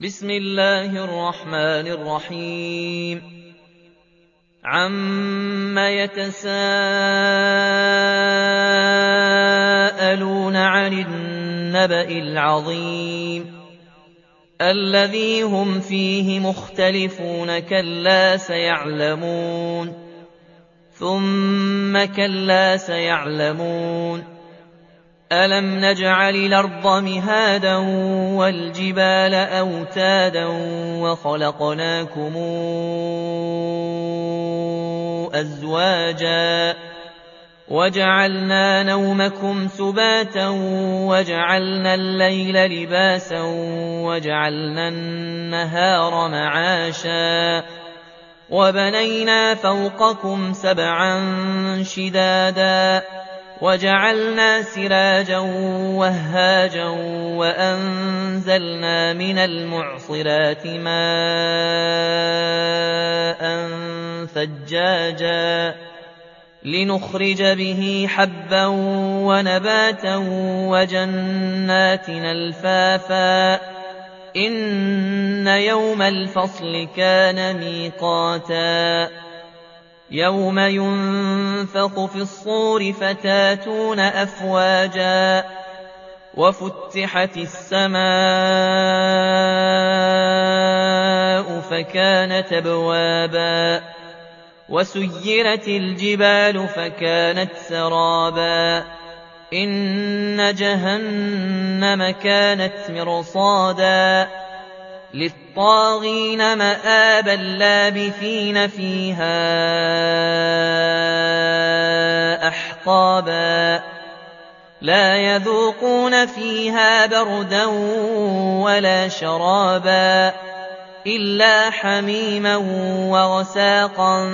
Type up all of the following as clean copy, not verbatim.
بسم الله الرحمن الرحيم عَمَّ يَتَسَاءَلُونَ عَنِ النَّبَإِ الْعَظِيمِ الَّذِي هُمْ فِيهِ مُخْتَلِفُونَ كَلَّا سَيَعْلَمُونَ ثُمَّ كَلَّا سَيَعْلَمُونَ أَلَمْ نَجْعَلِ الْأَرْضَ مِهَادًا وَالْجِبَالَ أَوْتَادًا وَخَلَقْنَاكُمْ أَزْوَاجًا وَجَعَلْنَا نَوْمَكُمْ سُبَاتًا وَجَعَلْنَا اللَّيْلَ لِبَاسًا وَجَعَلْنَا النَّهَارَ مَعَاشًا وَبَنَيْنَا فَوْقَكُمْ سَبْعًا شِدَادًا وَجَعَلْنَا سِرَاجًا وَهَّاجًا وَأَنزَلْنَا مِنَ الْمُعْصِرَاتِ مَاءً ثَجَّاجًا لِّنُخْرِجَ بِهِ حَبًّا وَنَبَاتًا وَجَنَّاتٍ أَلْفَافًا إِنَّ يَوْمَ الْفَصْلِ كَانَ مِيقَاتًا يَوْمَ يُنفَخُ فِي الصُّورِ فَتَأْتُونَ أَفْوَاجًا وَفُتِحَتِ السَّمَاءُ فَكَانَتْ أَبْوَابًا وَسُيِّرَتِ الْجِبَالُ فَكَانَتْ سَرَابًا إِنَّ جَهَنَّمَ كَانَتْ مِرْصَادًا لِّلطَّاغِينَ مَآبًا لَّابِثِينَ فِيهَا أَحْقَابًا لَّا يَذُوقُونَ فِيهَا بَرْدًا وَلَا شَرَابًا إِلَّا حَمِيمًا وَغَسَّاقًا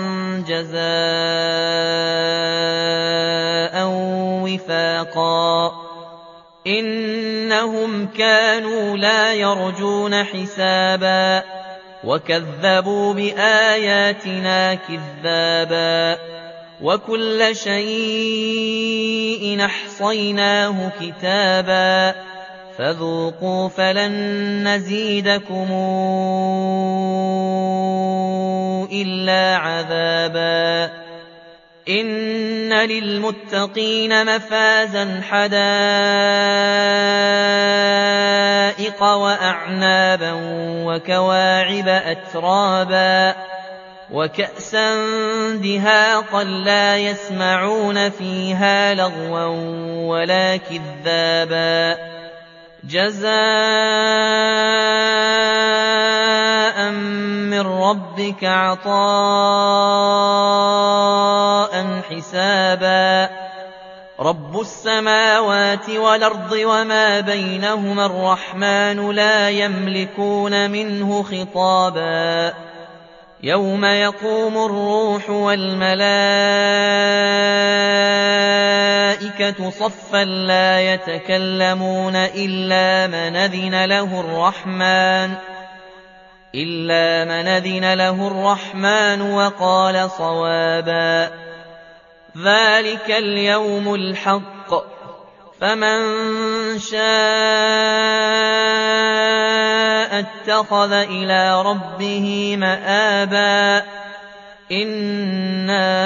جَزَاءً وِفَاقًا إِنَّهُمْ كَانُوا لَا يَرْجُونَ حِسَابًا وَكَذَّبُوا بِآيَاتِنَا كِذَّابًا وَكُلَّ شَيْءٍ أَحْصَيْنَاهُ كِتَابًا فَذُوقُوا فَلَن نَّزِيدَكُمْ إِلَّا عَذَابًا إِنَّ لِلْمُتَّقِينَ مَفَازًا حَدَائِقَ وَأَعْنَابًا وَكَوَاعِبَ أَتْرَابًا وَكَأْسًا دِهَاقًا لَّا يَسْمَعُونَ فِيهَا لَغْوًا وَلَا كِذَّابًا جَزَاءً مِّن رَّبِّكَ عَطَاءً حِسَابًا رَّبُّ السَّمَاوَاتِ وَالْأَرْضِ وَمَا بَيْنَهُمَا الرَّحْمَٰنُ لَا يَمْلِكُونَ مِنْهُ خِطَابًا يَوْمَ يَقُومُ الرُّوحُ وَالْمَلَائِكَةُ صَفًّا لَّا يَتَكَلَّمُونَ إِلَّا مَنْ أَذِنَ لَهُ الرَّحْمَٰنُ وَقَالَ صَوَابًا ذَٰلِكَ الْيَوْمُ الْحَقُّ فَمَن شَاءَ اتَّخَذَ إِلَىٰ رَبِّهِ مَآبًا إِنَّا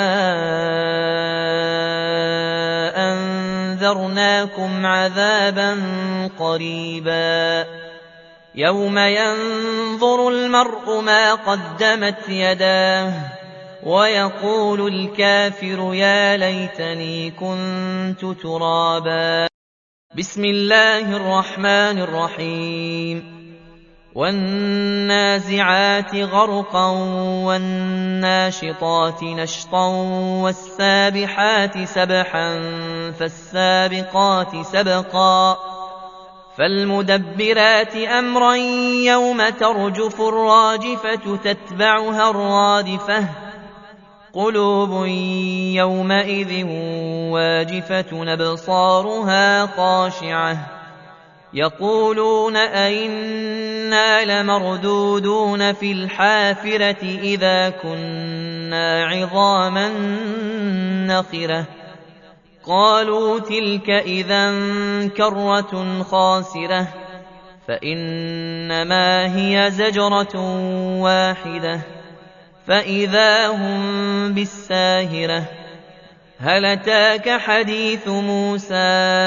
أَنذَرْنَاكُمْ عَذَابًا قَرِيبًا يَوْمَ يَنظُرُ الْمَرْءُ مَا قَدَّمَتْ يَدَاهُ وَيَقُولُ الْكَافِرُ يَا لَيْتَنِي كُنتُ تُرَابًا بسم الله الرحمن الرحيم وَالنَّازِعَاتِ غَرْقًا وَالنَّاشِطَاتِ نَشْطًا وَالسَّابِحَاتِ سَبْحًا فَالسَّابِقَاتِ سَبْقًا فَالْمُدَبِّرَاتِ أَمْرًا يَوْمَ تَرْجُفُ الرَّاجِفَةُ تَتْبَعُهَا الرَّادِفَةُ قُلُوبٌ يَوْمَئِذٍ وَاجِفَةٌ أَبْصَارُهَا خَاشِعَةٌ يَقُولُونَ أَإِنَّا لَمَرْدُودُونَ فِي الْحَافِرَةِ إِذَا كُنَّا عِظَامًا نَّخِرَةً قَالُوا تِلْكَ إِذًا كَرَّةٌ خَاسِرَةٌ فإنما هي زجرة واحدة فإذا هم بالساهرة هل أتاك حديث موسى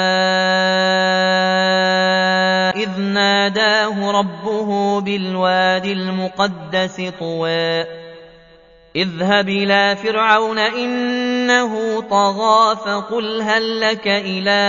إذ ناداه ربه بالواد المقدس طوى اذهب إلى فرعون إنه طغى فقل هل لك إلى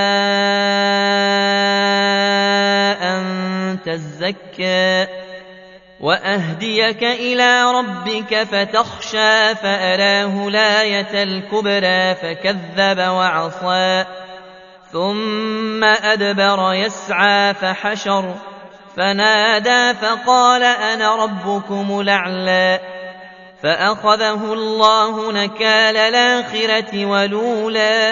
أن تزكى وأهديك إلى ربك فتخشى فأراه الآية الكبرى فكذب وعصى ثم أدبر يسعى فحشر فنادى فقال أنا ربكم الأعلى فأخذه الله نكال الآخرة والأولى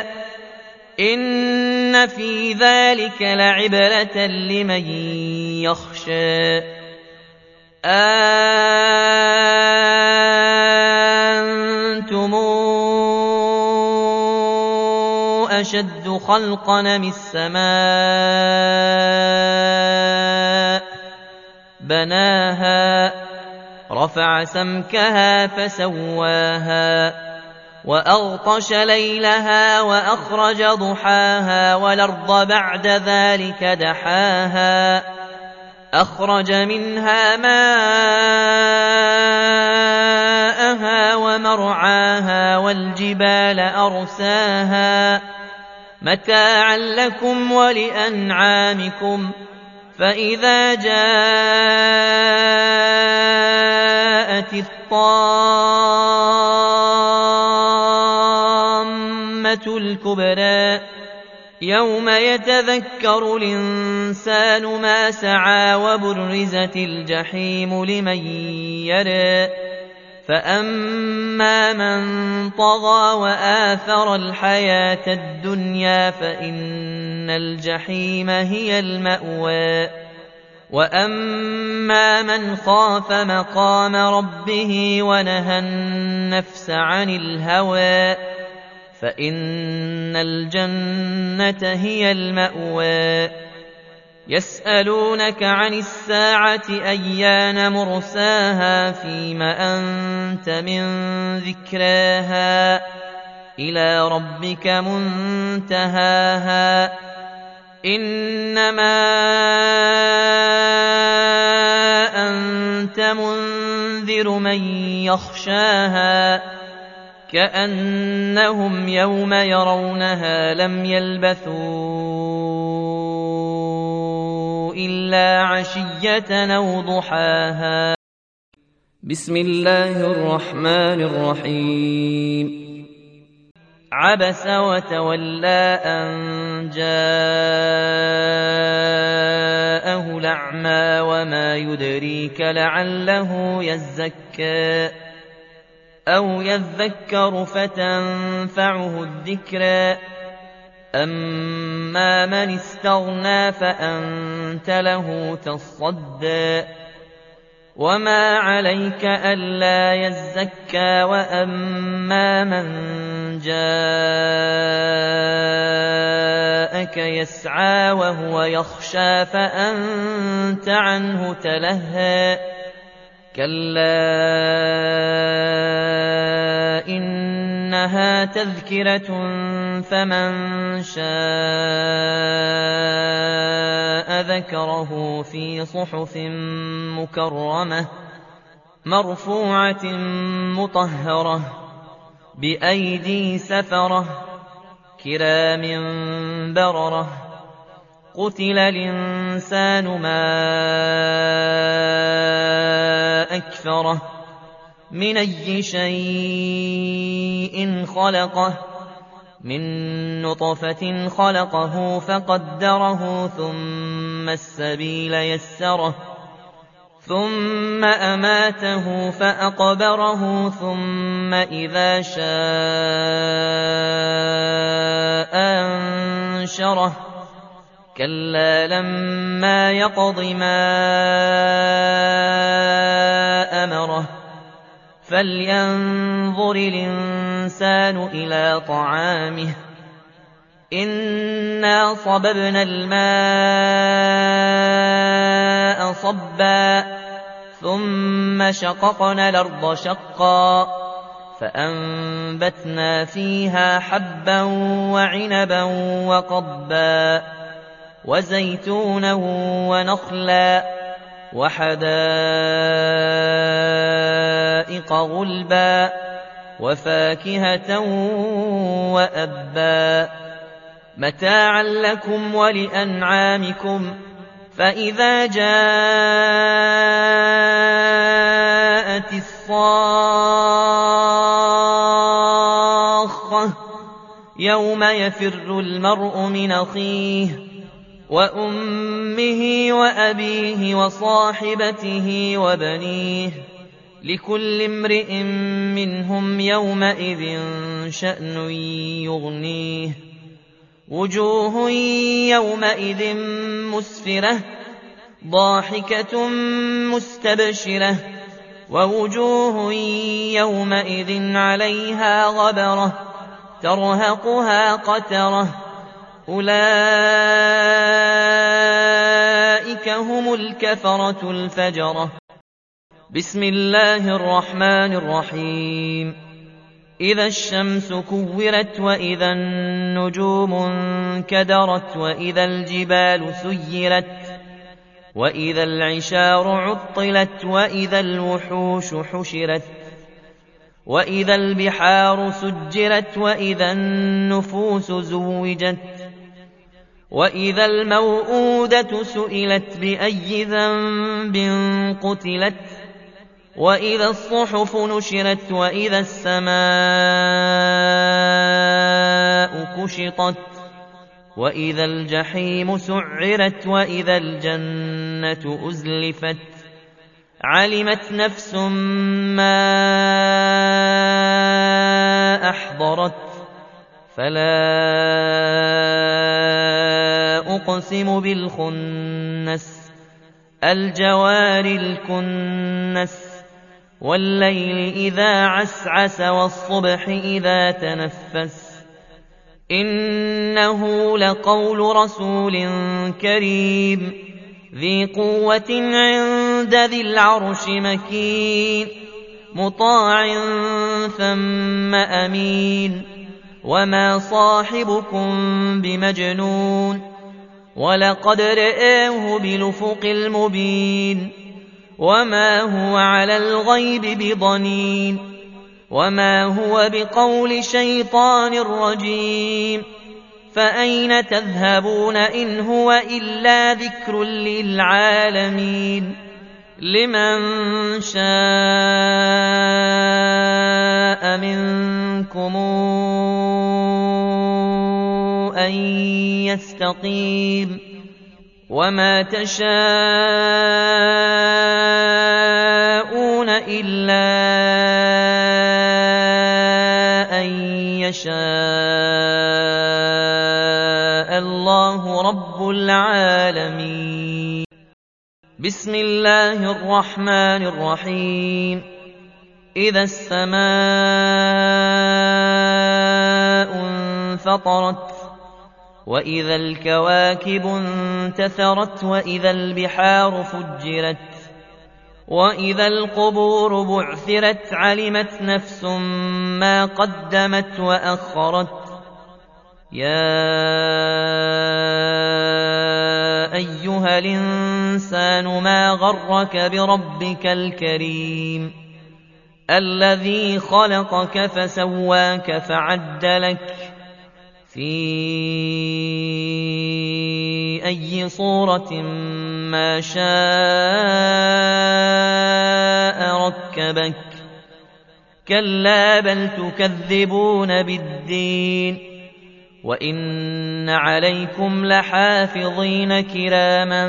إن في ذلك لعبرة لمن يخشى أنتم أشد خلقا من السماء بناها رفع سمكها فسواها وأغطش ليلها وأخرج ضحاها والأرض بعد ذلك دحاها أخرج منها ماءها ومرعاها والجبال أرساها متاعا لكم ولأنعامكم فإذا جاءت الطامة الكبرى يوم يتذكر الإنسان ما سعى وبرزت الجحيم لمن يرى فأما من طغى وآثر الحياة الدنيا فإن الجحيم هي المأوى وأما من خاف مقام ربه ونهى النفس عن الهوى فإن الجنة هي المأوى يسألونك عن الساعة أيان مرساها فيم أنت من ذكراها إلى ربك منتهاها إنما أنت منذر من يخشاها كأنهم يوم يرونها لم يلبثوا إلا عشية أو ضحاها بسم الله الرحمن الرحيم عبس وتولى أن جاءه الأعمى وما يدريك لعله يزكى أو يذكر فتنفعه الذكرى أما من استغنى فأنت له تصدى وما عليك ألا يزكى وأما من جاءك يسعى وهو يخشى فأنت عنه تلهى كلا إنها تذكرة فمن شاء ذكره في صحف مكرمة مرفوعة مطهرة بأيدي سفرة كرام بررة قتل الإنسان ما أكفره من أي شيء خلقه من نطفة خلقه فقدره ثم السبيل يسره ثم أماته فأقبره ثم إذا شاء أنشره كلا لما يقض ما أمره فلينظر الإنسان إلى طعامه إنا صببنا الماء صبا ثم شققنا الأرض شقا فأنبتنا فيها حبا وعنبا وقضبا وزيتونا ونخلا وحدائق غلبا وفاكهة وأبا متاعا لكم ولأنعامكم فإذا جاءت الصاخة يوم يفر المرء من أخيه وأمه وأبيه وصاحبته وبنيه لكل امرئ منهم يومئذ شأن يغنيه وجوه يومئذ مسفرة ضاحكة مستبشرة ووجوه يومئذ عليها غبرة ترهقها قترة أولئك هم الكفرة الفجرة بسم الله الرحمن الرحيم إذا الشمس كورت وإذا النجوم انكدرت وإذا الجبال سيرت وإذا العشار عطلت وإذا الوحوش حشرت وإذا البحار سجرت وإذا النفوس زوجت وإذا الموءودة سئلت بأي ذنب قتلت وإذا الصحف نشرت وإذا السماء كشطت وإذا الجحيم سعرت وإذا الجنة أزلفت علمت نفس ما أحضرت فلا أقسم بالخنس الجوار الكنس والليل إذا عسعس والصبح إذا تنفس إنه لقول رسول كريم ذي قوة عند ذي العرش مكين مطاع ثم أمين وما صاحبكم بمجنون ولقد رآه بالأفق المبين وما هو على الغيب بضنين وما هو بقول شيطان رجيم فأين تذهبون إن هو إلا ذكر للعالمين لمن شاء منكم أن يستقيم وما تشاءون إلا أن يشاء الله رب العالمين بسم الله الرحمن الرحيم إذا السماء انفطرت وإذا الكواكب انتثرت وإذا البحار فجرت وإذا القبور بعثرت علمت نفس ما قدمت وأخرت يا أيها الإنسان ما غرك بربك الكريم الذي خلقك فسواك فعدلك في أي صورة ما شاء ركبك كلا بل تكذبون بالدين وإن عليكم لحافظين كراما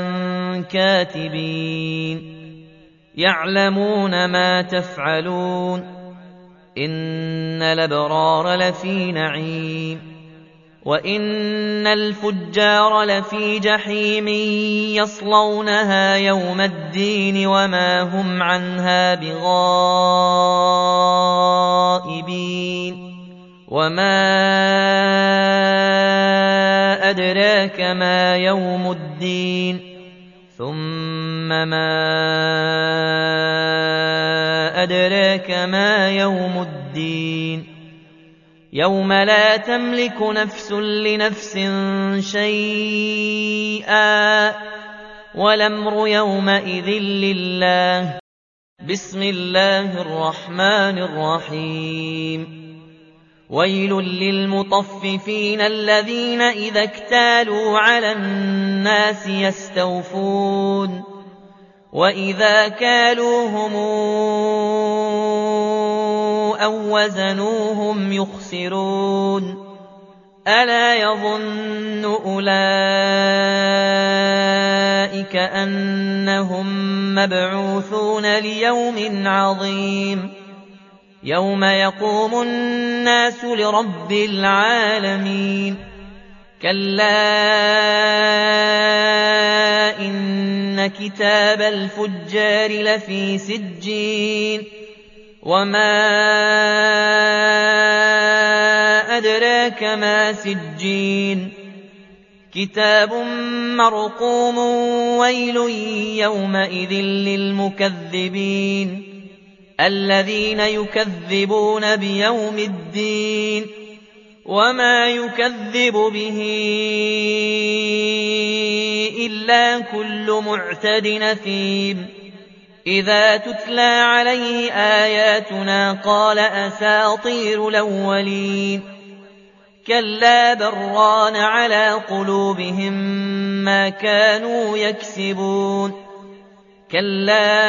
كاتبين يعلمون ما تفعلون إن الأبرار لفي نعيم وإن الفجار لفي جحيم يصلونها يوم الدين وما هم عنها بغائبين وما أدراك ما يوم الدين ثم ما أدراك ما يوم الدين يوم لا تملك نفس لنفس شيئا والأمر يومئذ لله. بسم الله الرحمن الرحيم. ويل للمطففين الذين إذا اكتالوا على الناس يستوفون وإذا كالوهم أو وزنوهم يخسرون. ألا يظن أولئك أنهم مبعوثون ليوم عظيم يوم يقوم الناس لرب العالمين. كلا إن كتاب الفجار لفي سجين وما أدراك ما سجين كتاب مرقوم. ويل يومئذ للمكذبين الذين يكذبون بيوم الدين وما يكذب به إلا كل معتد أثيم. إذا تتلى عليه آياتنا قال أساطير الأولين. كلا بران على قلوبهم ما كانوا يكسبون. كلا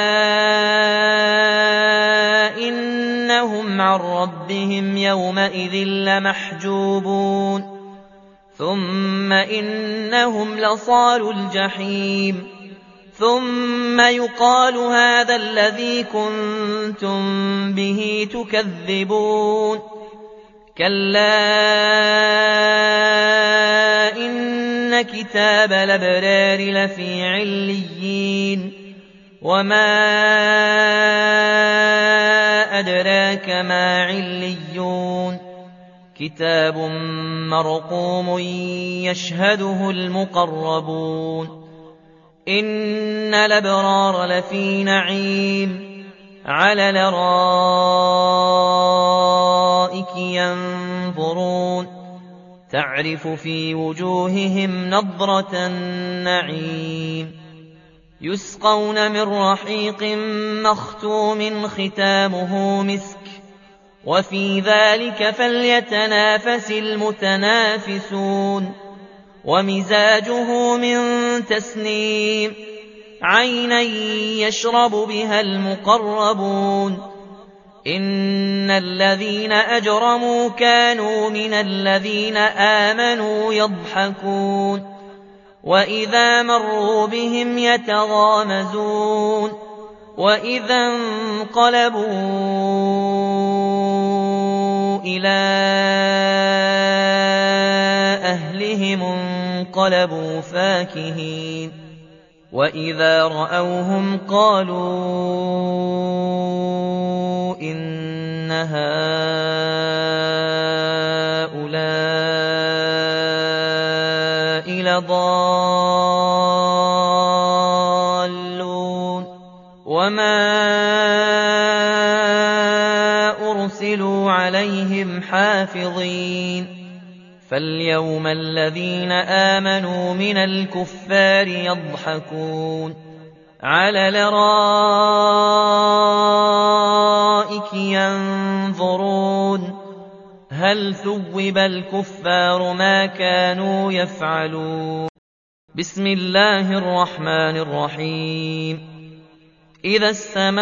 إنهم عن ربهم يومئذ لمحجوبون ثم إنهم لصالو الجحيم ثم يقال هذا الذي كنتم به تكذبون. كلا إن كتاب الأبرار لفي عليين وما أدراك ما عليون كتاب مرقوم يشهده المقربون. إن الأبرار لفي نعيم على الأرائك ينظرون تعرف في وجوههم نضرة النعيم. يسقون من رحيق مختوم ختامه مسك وفي ذلك فليتنافس المتنافسون. ومزاجه من تسنيم عينا يشرب بها المقربون. إن الذين أجرموا كانوا من الذين آمنوا يضحكون وإذا مروا بهم يتغامزون وإذا انقلبوا إلى أهلهم انقلبوا فاكهين وإذا رأوهم قالوا إن هؤلاء لضالون وما أرسلوا عليهم حافظين. فاليوم الذين آمنوا من الكفار يضحكون على الأرائك ينظرون هل ثوب الكفار ما كانوا يفعلون. بسم الله الرحمن الرحيم. إذا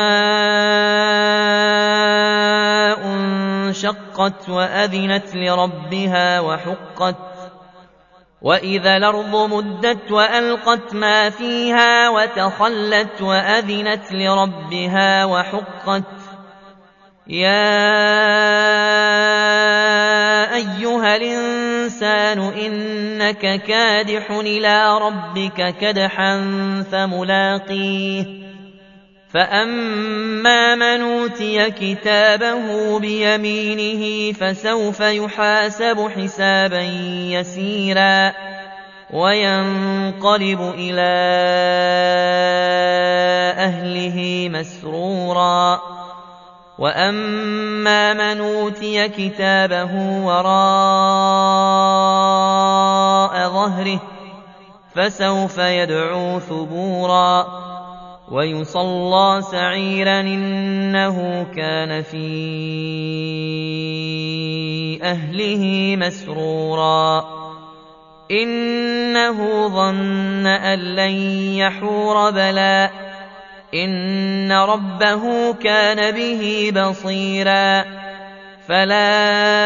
السماء انشقت وأذنت لربها وحقت وإذا الأرض مدت وألقت ما فيها وتخلت وأذنت لربها وحقت. يا أيها الإنسان إنك كادح إلى ربك كدحا فملاقيه. فأما من أوتي كتابه بيمينه فسوف يحاسب حسابا يسيرا وينقلب إلى أهله مسرورا وأما من أوتي كتابه وراء ظهره فسوف يدعو ثبورا ويصلى سعيرا إنه كان في أهله مسرورا إنه ظن أن لن يحور بلى إن ربه كان به بصيرا فلا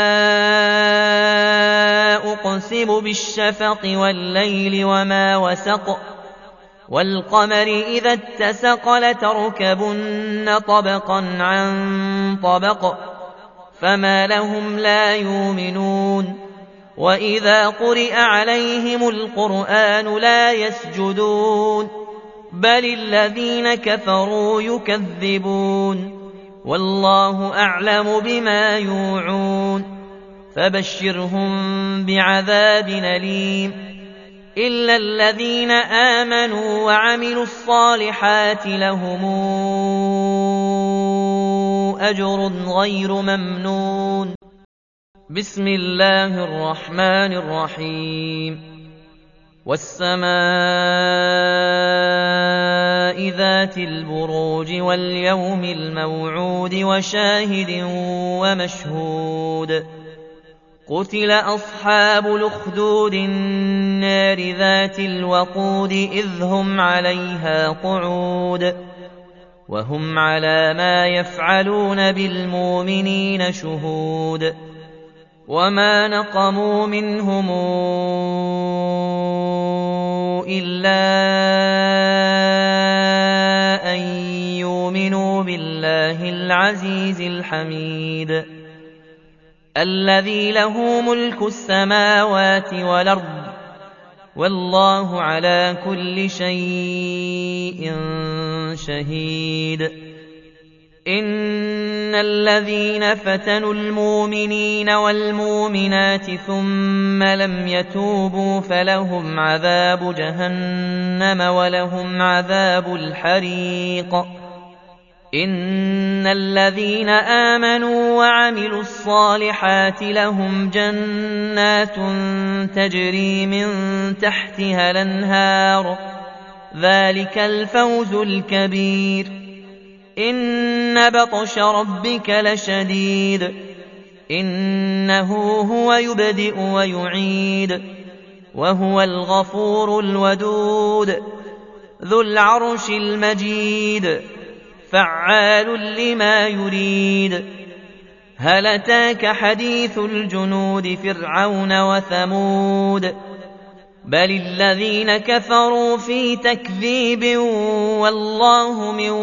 أقسم بالشفق والليل وما وسق والقمر إذا اتسق لتركبن طبقا عن طبق فما لهم لا يؤمنون وإذا قرئ عليهم القرآن لا يسجدون بل الذين كفروا يكذبون والله أعلم بما يوعون فبشرهم بعذاب أليم إلا الذين آمنوا وعملوا الصالحات لهم أجر غير ممنون بسم الله الرحمن الرحيم والسماء ذات البروج واليوم الموعود وشاهد ومشهود قتل أصحاب الأخدود النار ذات الوقود إذ هم عليها قعود وهم على ما يفعلون بالمؤمنين شهود وما نقموا منهم إلا أن يؤمنوا بالله العزيز الحميد الذي له ملك السماوات والأرض والله على كل شيء شهيد إن الذين فتنوا المؤمنين والمؤمنات ثم لم يتوبوا فلهم عذاب جهنم ولهم عذاب الحريق إن الذين آمنوا وعملوا الصالحات لهم جنات تجري من تحتها الأنهار ذلك الفوز الكبير إن بطش ربك لشديد إنه هو يبدئ ويعيد وهو الغفور الودود ذو العرش المجيد فعال لما يريد هل أتاك حديث الجنود فرعون وثمود بل الذين كفروا في تكذيب والله من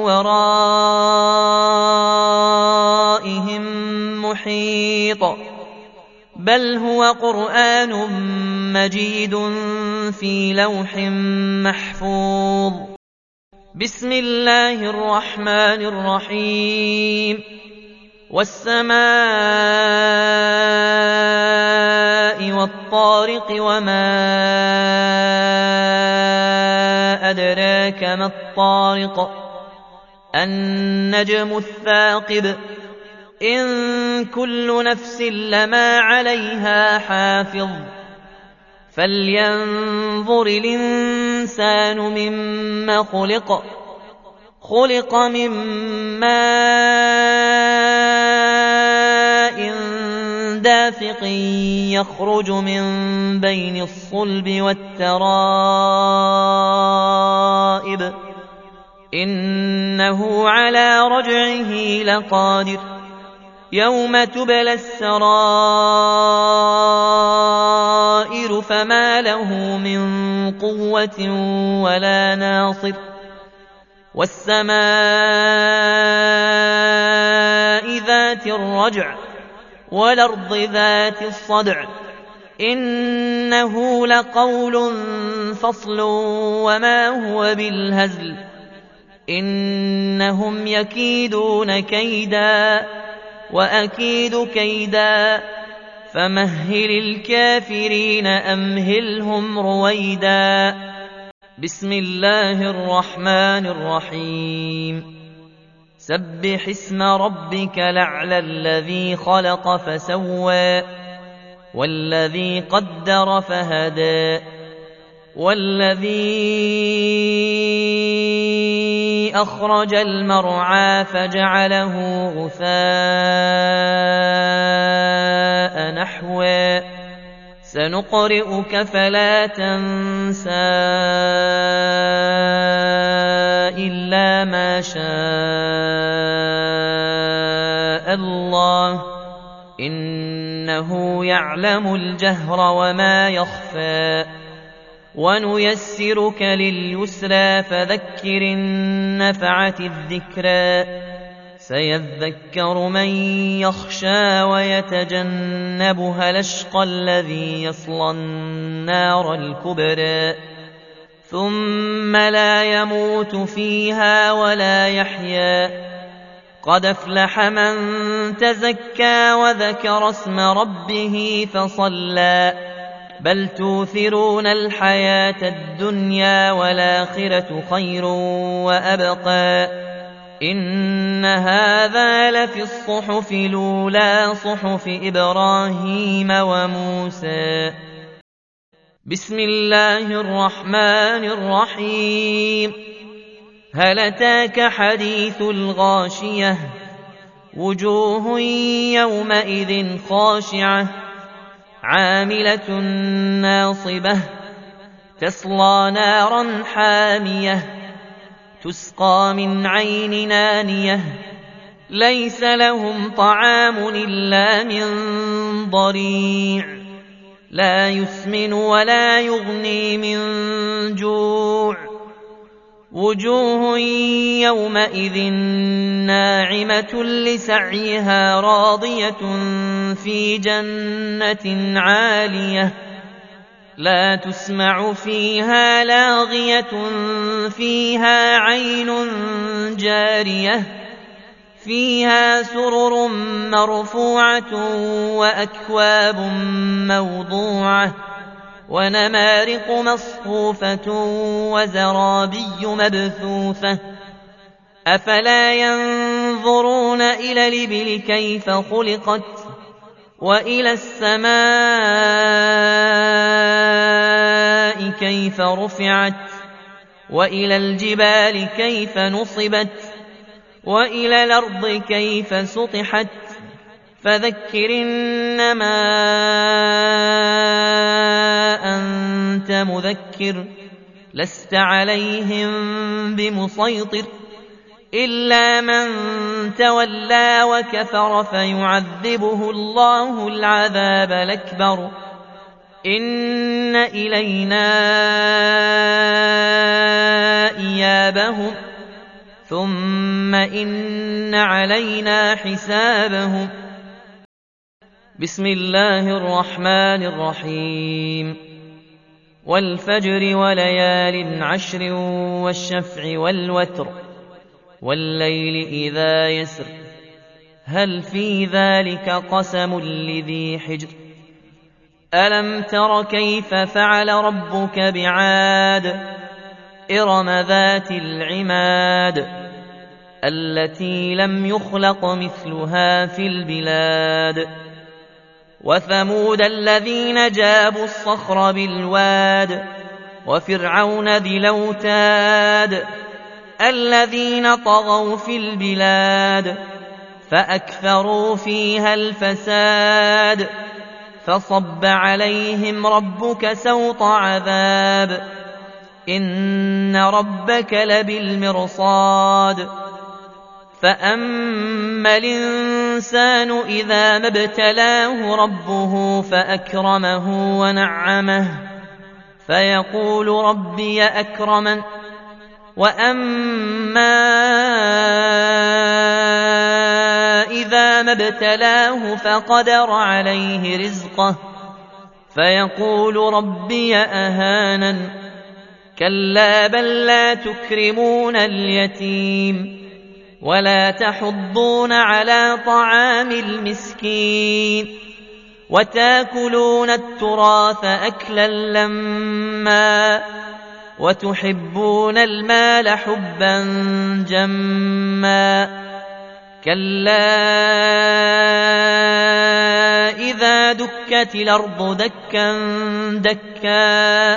ورائهم محيط بل هو قرآن مجيد في لوح محفوظ بسم الله الرحمن الرحيم والسماء والطارق وما أدراك ما الطارق النجم الثاقب إن كل نفس لما عليها حافظ فلينظر الإنسان مما خلق من ماء دافق يخرج من بين الصلب والترائب إنه على رجعه لقادر يوم تبلى السرائر فما له من قوة ولا ناصر والسماء ذات الرجع والأرض ذات الصدع إنه لقول فصل وما هو بالهزل إنهم يكيدون كيدا وأكيد كيدا فمهل الكافرين أمهلهم رويدا. بسم الله الرحمن الرحيم. سبح اسم ربك الأعلى الذي خلق فسوى والذي قدر فهدى والذي أخرج المرعى فجعله غثاء نحوا سنقرئك فلا تنسى إلا ما شاء الله إنه يعلم الجهر وما يخفى. ونيسرك لليسرى فذكر إن نفعت الذكرى سيذكر من يخشى ويتجنبها الأشقى الذي يصلى النار الكبرى ثم لا يموت فيها ولا يحيا. قد أفلح من تزكى وذكر اسم ربه فصلى بل توثرون الحياة الدنيا والآخرة خير وأبقى إن هذا لفي الصحف الأولى صحف إبراهيم وموسى. بسم الله الرحمن الرحيم. هل أتاك حديث الغاشية وجوه يومئذ خاشعة عاملة ناصبة تصلى نارا حامية تسقى من عين آنية ليس لهم طعام إلا من ضريع لا يسمن ولا يغني من جوع. وجوه يومئذ ناعمة لسعيها راضية في جنة عالية لا تسمع فيها لاغية فيها عين جارية فيها سرر مرفوعة وأكواب موضوعة ونمارق مصفوفة وزرابي مبثوثة. أفلا ينظرون إلى الإبل كيف خلقت وإلى السماء كيف رفعت وإلى الجبال كيف نصبت وإلى الأرض كيف سطحت. فذكر إنما أنت مذكر لست عليهم بمسيطر إلا من تولى وكفر فيعذبه الله العذاب الأكبر إن إلينا إيابهم ثم إن علينا حسابهم. بسم الله الرحمن الرحيم. والفجر وليال عشر والشفع والوتر والليل إذا يسر هل في ذلك قسم لذي حجر. ألم تر كيف فعل ربك بعاد إرم ذات العماد التي لم يخلق مثلها في البلاد. وثمود الذين جابوا الصخر بالواد وفرعون ذي الأوتاد الذين طغوا في البلاد فأكثروا فيها الفساد فصب عليهم ربك سوط عذاب إن ربك لبالمرصاد. فأما الإنسان إذا ما ابتلاه ربه فأكرمه ونعمه فيقول ربي أكرمن. وأما إذا ما ابتلاه فقدر عليه رزقه فيقول ربي أهانن. كلا بل لا تكرمون اليتيم ولا تحضون على طعام المسكين وتاكلون التراث أكلا لما وتحبون المال حبا جما كلا إذا دكت الأرض دكا دكا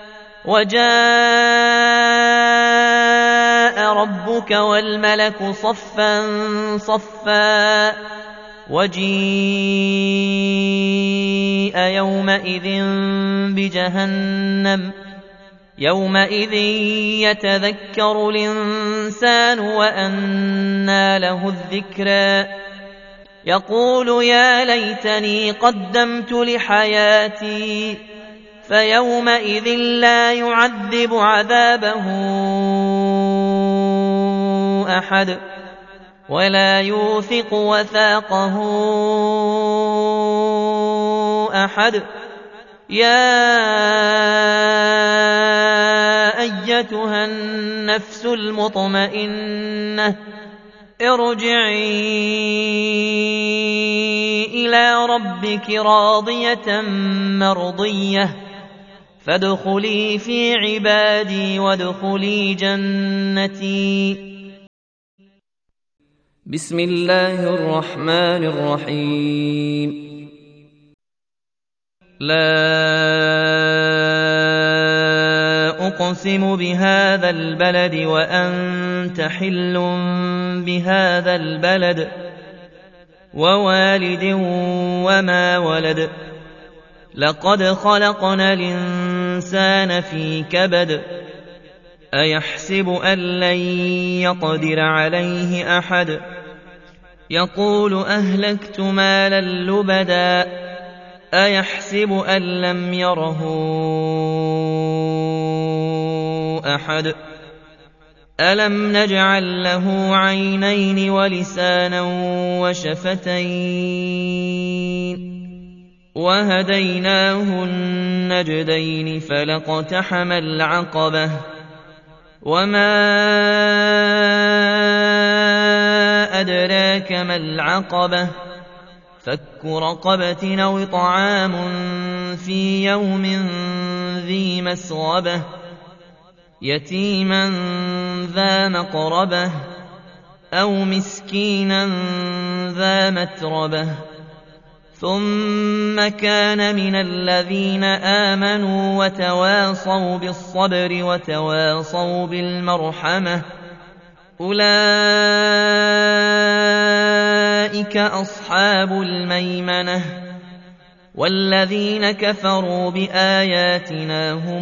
وجاء ربك والملك صفا صفا وجيء يومئذ بجهنم يومئذ يتذكر الإنسان وأنى له الذكرى يقول يا ليتني قدمت لحياتي فيومئذ لا يعذب عذابه أحد ولا يوثق وثاقه أحد يا أيتها النفس المطمئنة ارجعي إلى ربك راضية مرضية فادخلي في عبادي وادخلي جنتي. بسم الله الرحمن الرحيم. لا أقسم بهذا البلد وأنت حل بهذا البلد ووالد وما ولد لقد خلقنا الإنسان في كبد أيحسب أن لن يقدر عليه أحد يقول أهلكت مالا لبدا أيحسب أن لم يره أحد ألم نجعل له عينين ولسانا وشفتين وهديناه النجدين فلاقتحم العقبة وما أدراك ما العقبة فك رقبة أو طعام في يوم ذي مسغبة يتيما ذا مقربة أو مسكينا ذا متربة ثم كان من الذين آمنوا وتواصوا بالصبر وتواصوا بالمرحمة أولئك أصحاب الميمنة والذين كفروا بآياتنا هم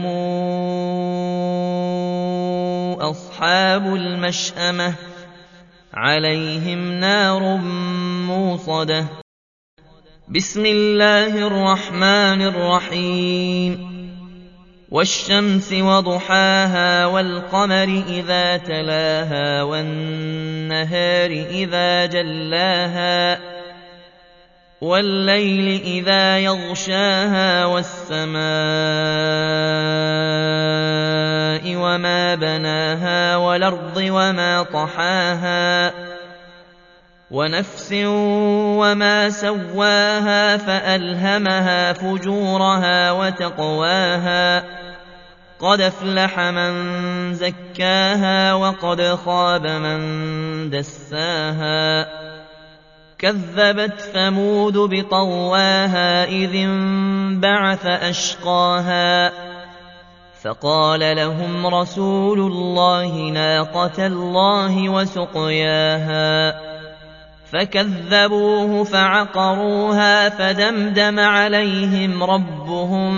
أصحاب المشأمة عليهم نار موصدة. بسم الله الرحمن الرحيم. والشمس وضحاها والقمر إذا تلاها والنهار إذا جلاها والليل إذا يغشاها والسماء وما بناها والأرض وما طحاها ونفس وما سواها فألهمها فجورها وتقواها قد أفلح من زكاها وقد خاب من دساها كذبت ثمود بطواها إذ انبعث أشقاها فقال لهم رسول الله ناقة الله وسقياها فكذبوه فعقروها فدمدم عليهم ربهم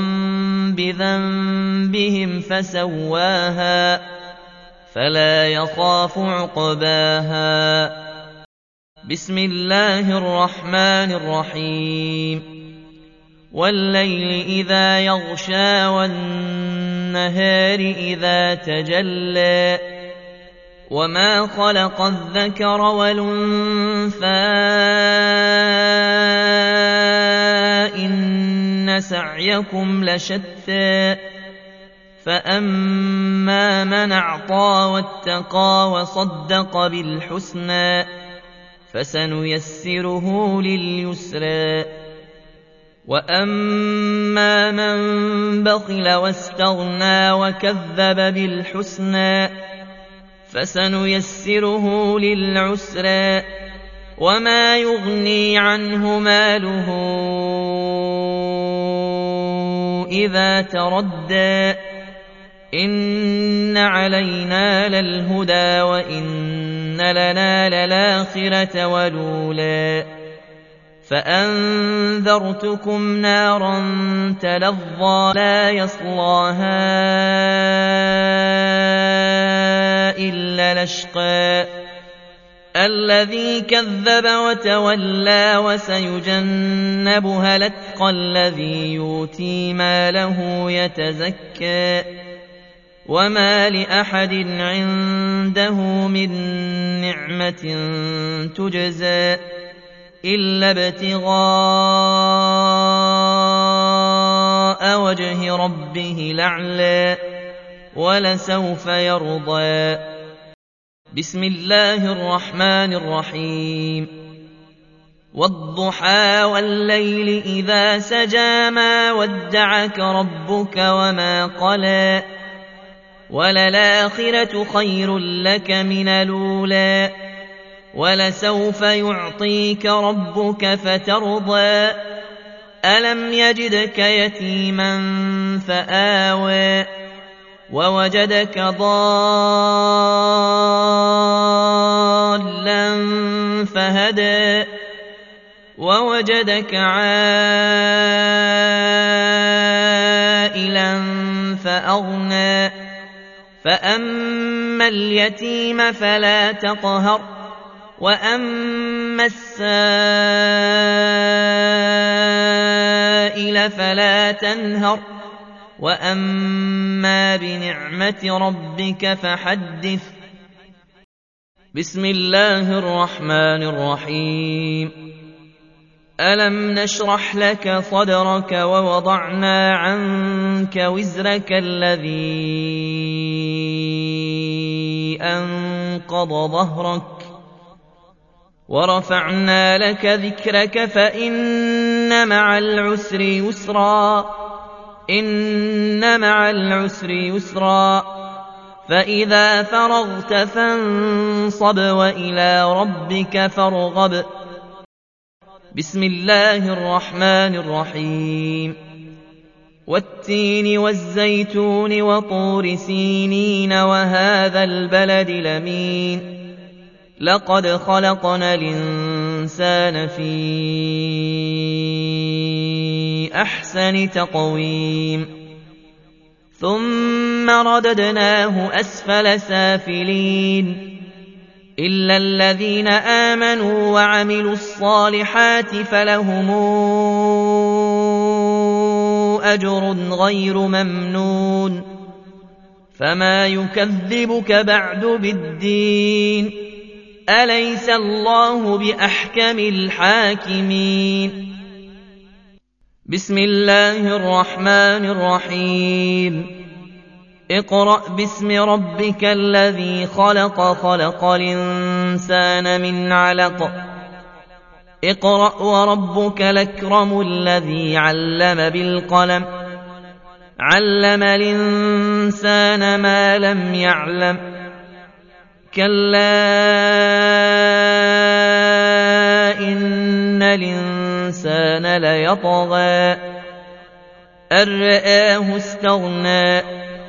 بذنبهم فسواها فلا يخاف عقباها. بسم الله الرحمن الرحيم. والليل إذا يغشى والنهار إذا تجلى وما خلق الذكر والأنثى إن سعيكم لشتى فأما من أعطى واتقى وصدق بالحسنى فسنيسره لليسرى وأما من بخل واستغنى وكذب بالحسنى فسنيسره للعسرى وما يغني عنه ماله إذا تردى إن علينا للهدى وإن لنا للآخرة والأولى فأنذرتكم نارا تلظى لا يصلاها إلا الأشقى الذي كذب وتولى وسيجنبها الأتقى الذي يؤتي ماله يتزكى وما لأحد عنده من نعمة تجزى إلا ابتغاء وجه ربه الأعلى ولسوف يرضى. بسم الله الرحمن الرحيم. والضحى والليل إذا سجى ما ودعك ربك وما قلى وللآخرة خير لك من الأولى ولسوف يعطيك ربك فترضى ألم يجدك يتيما فآوى ووجدك ضالا فهدى ووجدك عائلا فأغنى فأما اليتيم فلا تقهر وأما السائل فلا تنهر وأما بنعمة ربك فحدث. بسم الله الرحمن الرحيم. ألم نشرح لك صدرك ووضعنا عنك وزرك الذي أنقض ظهرك ورفعنا لك ذكرك فإن مع العسر يسرا إن مع العسر يسرا فإذا فرغت فانصب وإلى ربك فارغب. بسم الله الرحمن الرحيم. والتين والزيتون وطور سينين وهذا البلد الأمين لقد خلقنا الإنسان في أحسن تقويم ثم رددناه أسفل سافلين إلا الذين آمنوا وعملوا الصالحات فلهم أجر غير ممنون فما يكذبك بعد بالدين أليس الله بأحكم الحاكمين. بسم الله الرحمن الرحيم. اقرأ باسم ربك الذي خلق خلق الإنسان من علق اقرأ وربك الأكرم الذي علم بالقلم علم الإنسان ما لم يعلم كلا إن الإنسان ليطغى أن رآه استغنى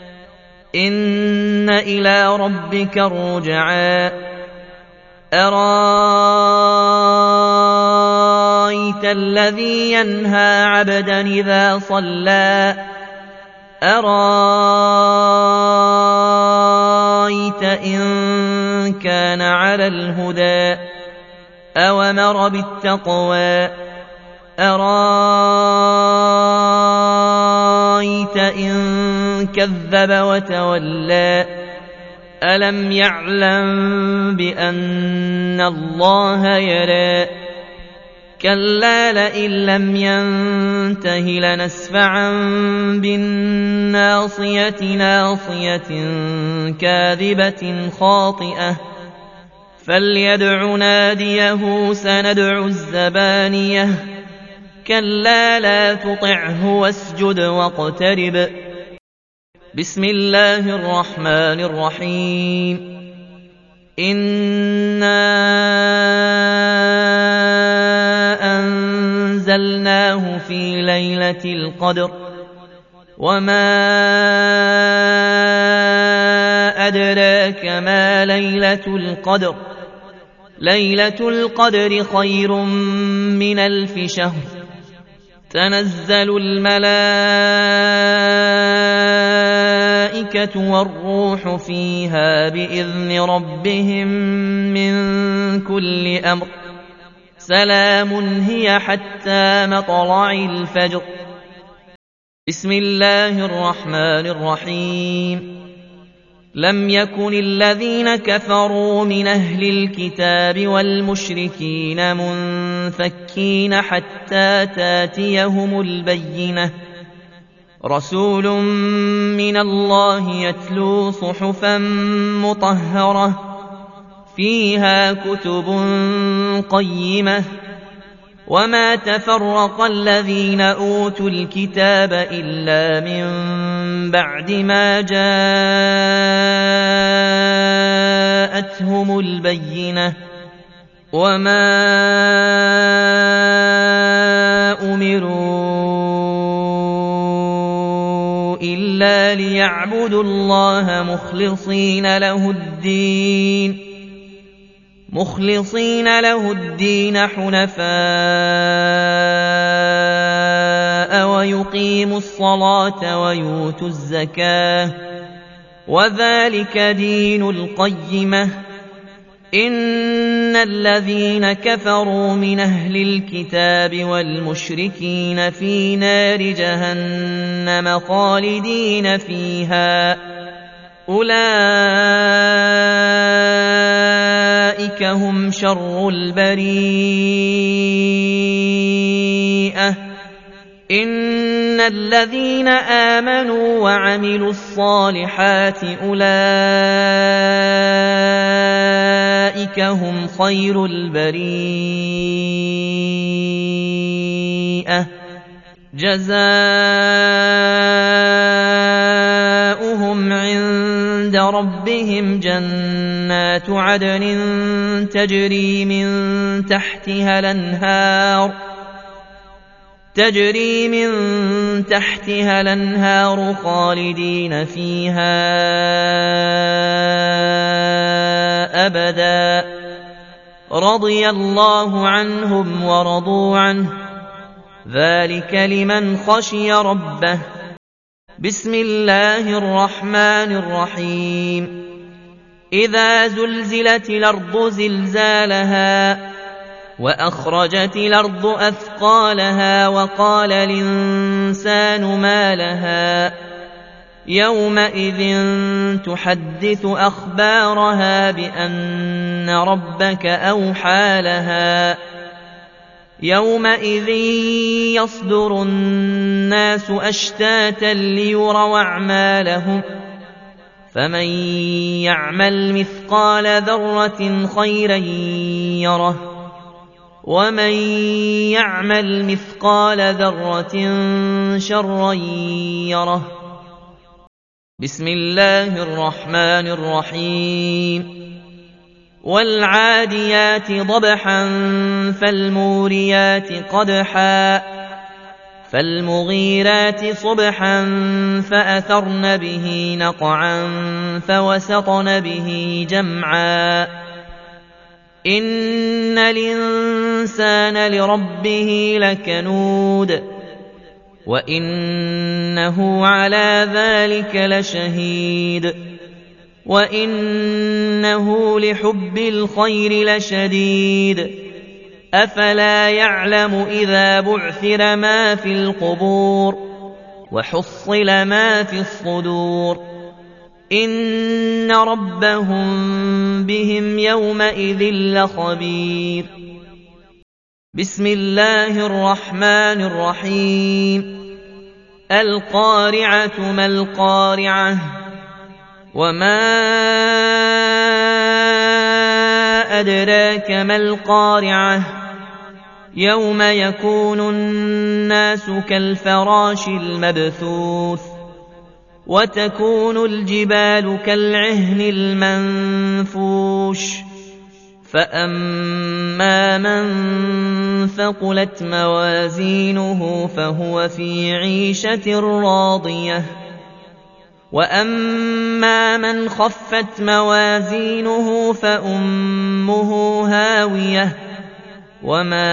إن إلى ربك الرجعى أرأيت الذي ينهى عبدا إذا صلى أرأيت إن كان على الهدى أومر بالتقوى أرأيت إن كذب وتولى ألم يعلم بأن الله يرى كلا لئن لم ينته لنسفعا بالناصية ناصية كاذبة خاطئة فليدع ناديه سندع الزبانية كلا لا تطعه واسجد واقترب. بسم الله الرحمن الرحيم. إنا أنزلناه في ليلة القدر وما أدراك ما ليلة القدر ليلة القدر خير من 1000 شهر تنزل الملائكة والروح فيها بإذن ربهم من كل أمر سلام هي حتى مطلع الفجر. بسم الله الرحمن الرحيم. لم يكن الذين كفروا من أهل الكتاب والمشركين منفكين حتى تاتيهم البينة رسول من الله يتلو صحفا مطهرة فيها كتب قيمة وما تفرق الذين أوتوا الكتاب إلا من بعد ما جاءتهم البينة وما أمروا إلا ليعبدوا الله مخلصين له الدين حنفاء ويقيموا الصلاة ويؤتوا الزكاة وذلك دين القيمة. إن الذين كفروا من أهل الكتاب والمشركين في نار جهنم خالدين فيها أولئك هم شر البريئة. إن الذين آمنوا وعملوا الصالحات أولئك هم خير البريئة جزاؤهم عند ربهم جنات عدن تجري من تحتها الأنهار خالدين فيها أبدا رضي الله عنهم ورضوا عنه ذلك لمن خشي ربه. بسم الله الرحمن الرحيم. إذا زلزلت الأرض زلزالها وأخرجت الأرض أثقالها وقال الإنسان ما لها يومئذ تحدث أخبارها بأن ربك أوحى لها يومئذ يصدر الناس أشتاتا ليروا أعمالهم فمن يعمل مثقال ذرة خيرا يره ومن يعمل مثقال ذرة شرا يره. بسم الله الرحمن الرحيم. والعاديات ضبحا فالموريات قدحا فالمغيرات صبحا فأثرن به نقعا فوسطن به جمعا. إن الإنسان لربه لكنود وإنه على ذلك لشهيد وإنه لحب الخير لشديد. أفلا يعلم إذا بعثر ما في القبور وحصل ما في الصدور إن ربهم بهم يومئذ لخبير. بسم الله الرحمن الرحيم. القارعة ما القارعة وما أدراك ما القارعة يوم يكون الناس كالفراش المبثوث وتكون الجبال كالعهن المنفوش فأما من ثقلت موازينه فهو في عيشة راضية وأما من خفت موازينه فأمه هاوية وما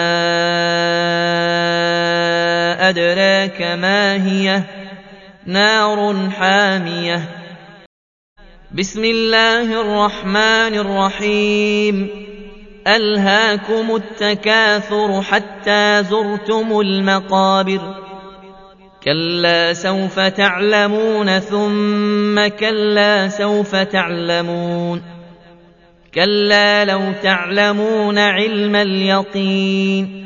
أدراك ما هي نار حامية بسم الله الرحمن الرحيم ألهاكم التكاثر حتى زرتم المقابر كلا سوف تعلمون ثم كلا سوف تعلمون كلا لو تعلمون علم اليقين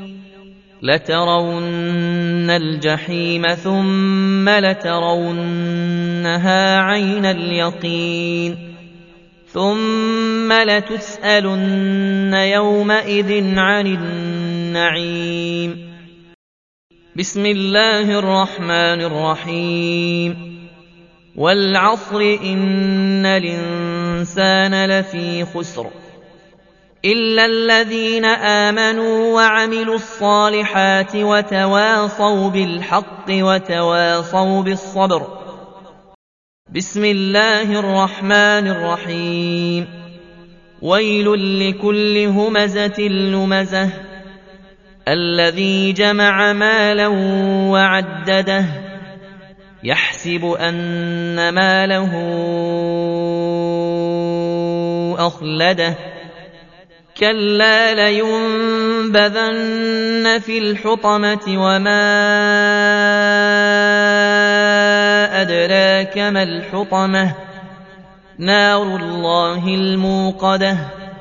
لترون الجحيم ثم لترونها عين اليقين ثم لتسألن يومئذ عن النعيم بسم الله الرحمن الرحيم والعصر إن الإنسان لفي خسر إلا الذين آمنوا وعملوا الصالحات وتواصوا بالحق وتواصوا بالصبر بسم الله الرحمن الرحيم ويل لكل همزة لمزة الذي جمع مالا وعدده يحسب أن ماله أخلده كلا لينبذن في الحطمة وما أدراك ما الحطمة نار الله الموقدة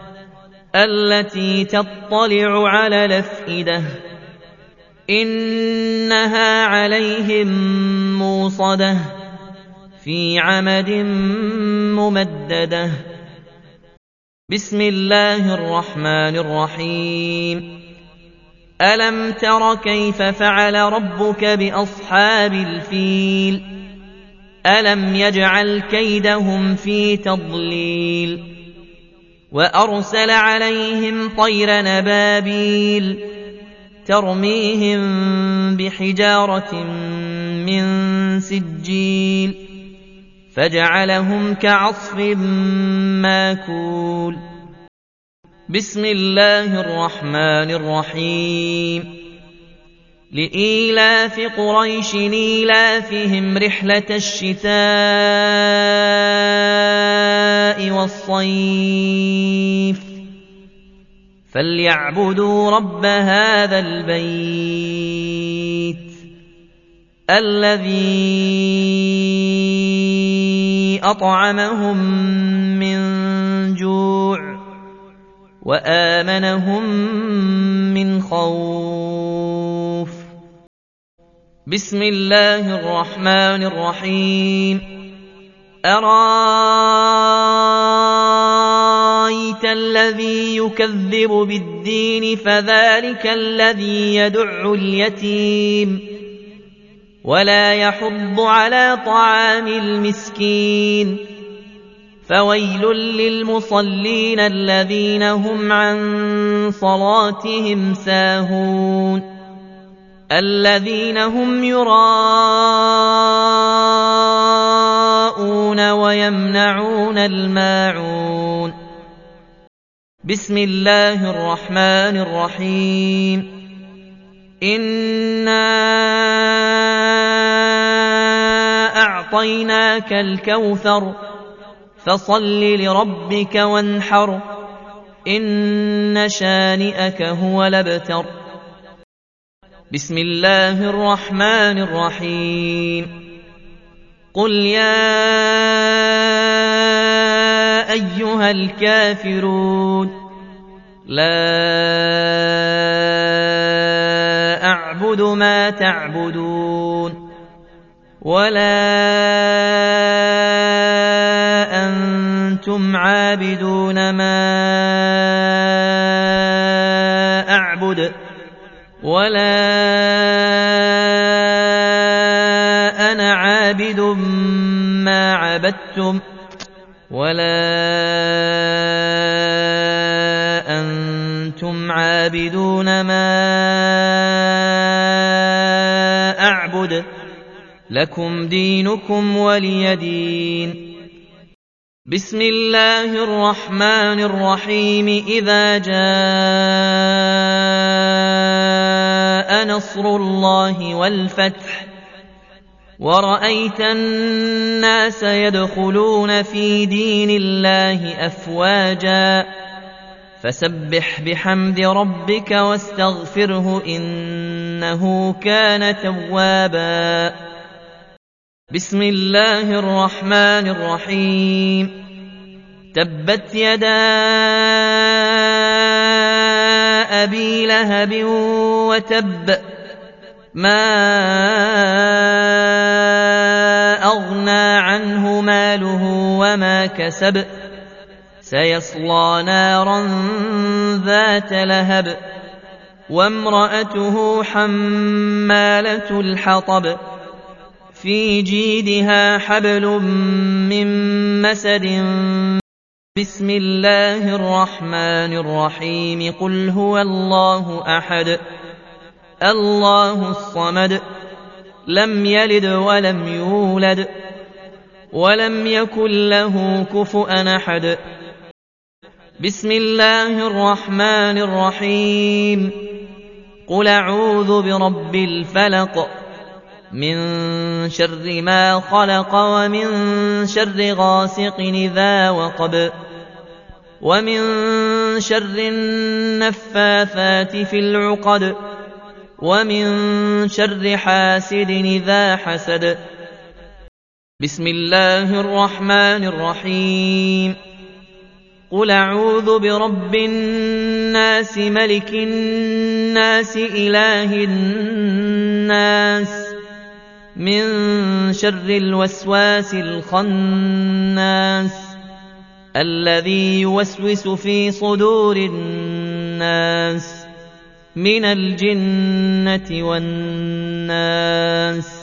التي تطلع على الأفئدة إنها عليهم موصدة في عمد ممددة بسم الله الرحمن الرحيم ألم تر كيف فعل ربك بأصحاب الفيل ألم يجعل كيدهم في تضليل وأرسل عليهم طير نبابيل ترميهم بحجارة من سجيل فجعلهم كعصف ماكول بسم الله الرحمن الرحيم لإيلاف قريش إيلافهم رحلة الشتاء والصيف فليعبدوا رب هذا البيت الذي أطعمهم من جوع وآمنهم من خوف بسم الله الرحمن الرحيم أرأيت الذي يكذب بالدين فذلك الذي يدع اليتيم ولا يحض على طعام المسكين فويل للمصلين الذين هم عن صلاتهم ساهون الذين هم يراءون ويمنعون الماعون بسم الله الرحمن الرحيم إنا أعطيناك الكوثر فصل لربك وانحر إن شانئك هو الأبتر بسم الله الرحمن الرحيم قل يا أيها الكافرون لا أعبد ما تعبدون ولا أنتم عابدون ما أعبد ولا أنا عابد ما عبدتم ولا أنتم عابدون ما أعبد لكم دينكم ولي دين. بسم الله الرحمن الرحيم. إذا جاء نصر الله والفتح ورأيت الناس يدخلون في دين الله أفواجا فسبح بحمد ربك واستغفره إنه كان توابا. بسم الله الرحمن الرحيم. تبت يدا أبي لهب وتب ما أغنى عنه ماله وما كسب سيصلى نارا ذات لهب وامرأته حمالة الحطب في جيدها حبل من مسد. بسم الله الرحمن الرحيم. قل هو الله أحد الله الصمد لم يلد ولم يولد ولم يكن له كفؤا أحد. بسم الله الرحمن الرحيم. قل أعوذ برب الفلق من شر ما خلق ومن شر غاسق إذا وقب ومن شر النفاثات في العقد ومن شر حاسد إذا حسد. بسم الله الرحمن الرحيم. قل أعوذ برب الناس ملك الناس إله الناس من شر الوسواس الخناس الذي يوسوس في صدور الناس من الجنة والناس.